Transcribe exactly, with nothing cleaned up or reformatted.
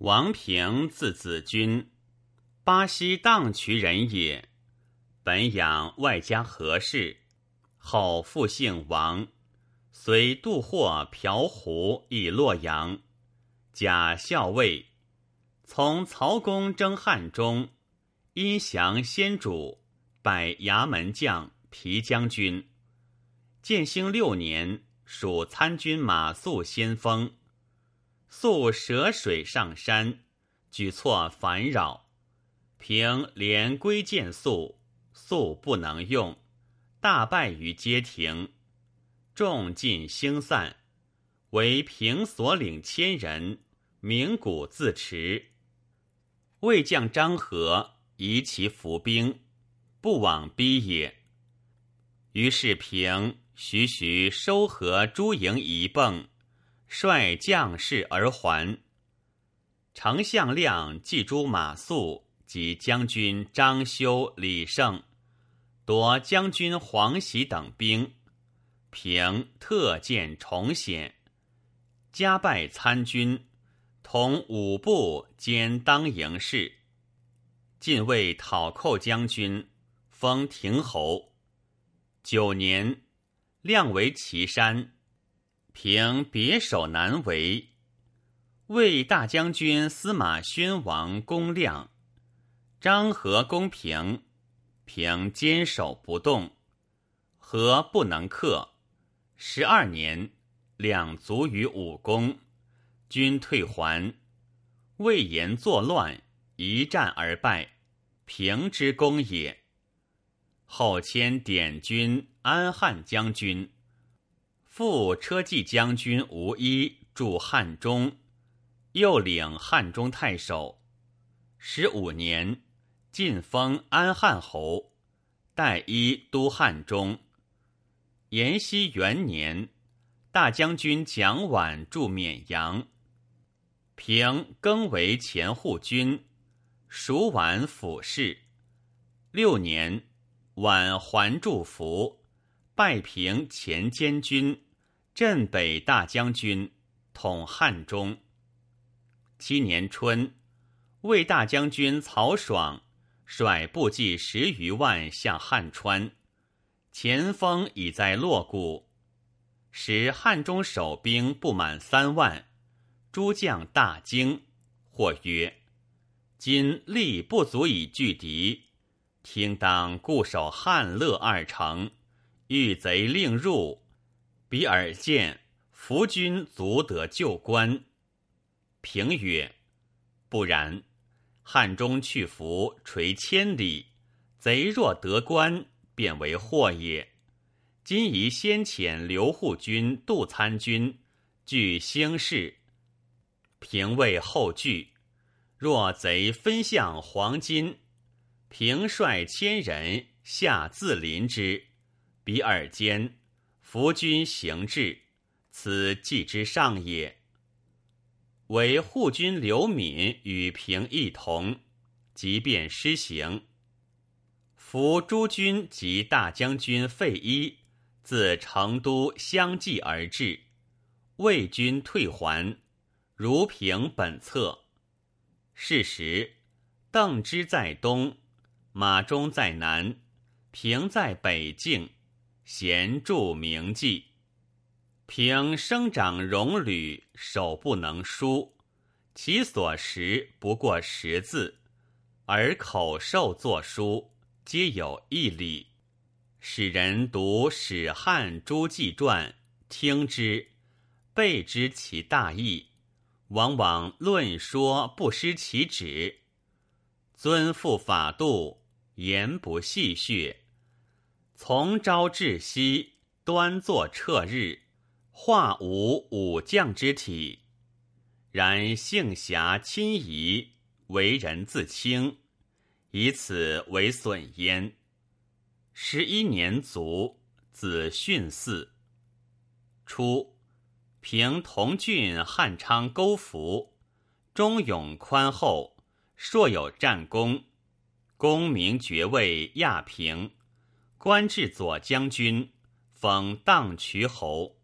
王平字子君，巴西荡渠人也。本养外家何氏，后复姓王，随杜获嫖胡以洛阳，假校尉。从曹公征汉中，因降先主，拜衙门将、皮将军。建兴六年，属参军马谡先锋。谡涉水上山，举措烦扰。平连归见谡，谡不能用，大败于街亭，众尽兴散。为平所领千人，鸣鼓自持。魏将张合疑其伏兵，不往逼也。于是平徐徐收合诸营一迸，率将士而还。丞相亮祭诛马谡及将军张修、李胜，夺将军黄喜等兵。平特见重显，加拜参军，同五部兼当营事。晋为讨寇将军，封亭侯。九年，亮为岐山，平别守南围。魏大将军司马宣王攻亮，张合攻平，平坚守不动，合不能克。十二年，亮卒于武功，军退还。魏延作乱，一战而败，平之功也。后迁典军、安汉将军，副车骑将军吴一驻汉中，又领汉中太守。十五年，晋封安汉侯，代一都汉中。延熙元年，大将军蒋琬驻沔阳。平更为前护军，属皖府事。六年，琬还驻福，拜平前监军、镇北大将军，统汉中。七年春，魏大将军曹爽率部骑十余万向汉川，前锋已在洛谷，使汉中守兵不满三万。诸将大惊，或曰：今力不足以拒敌，听当固守汉乐二城，遇贼令入，比尔见伏军足得救关。平曰：不然，汉中去伏垂千里，贼若得关，便为祸也。今宜先遣刘护军、杜参军据兴市，平为后拒。若贼分向黄金，平率千人下自临之，比尔间，伏军行至，此计之上也。为护军刘敏与平一同，即便施行。伏诸军及大将军费祎自成都相继而至，魏军退还，如平本策。是时，邓芝在东，马忠在南，平在北境，咸著名记。平生长戎履，手不能书，其所识不过十字，而口授作书，皆有一理。使人读史汉诸纪传，听之，备知其大义，往往论说不失其旨。遵父法度，言不戏谑，从朝至夕，端坐彻日，化无武将之体。然性侠亲夷，为人自轻，以此为损焉。十一年卒，子训嗣。初，平同郡汉昌勾服，忠勇宽厚，硕有战功，功名爵位亚平，官至左将军，封荡渠侯。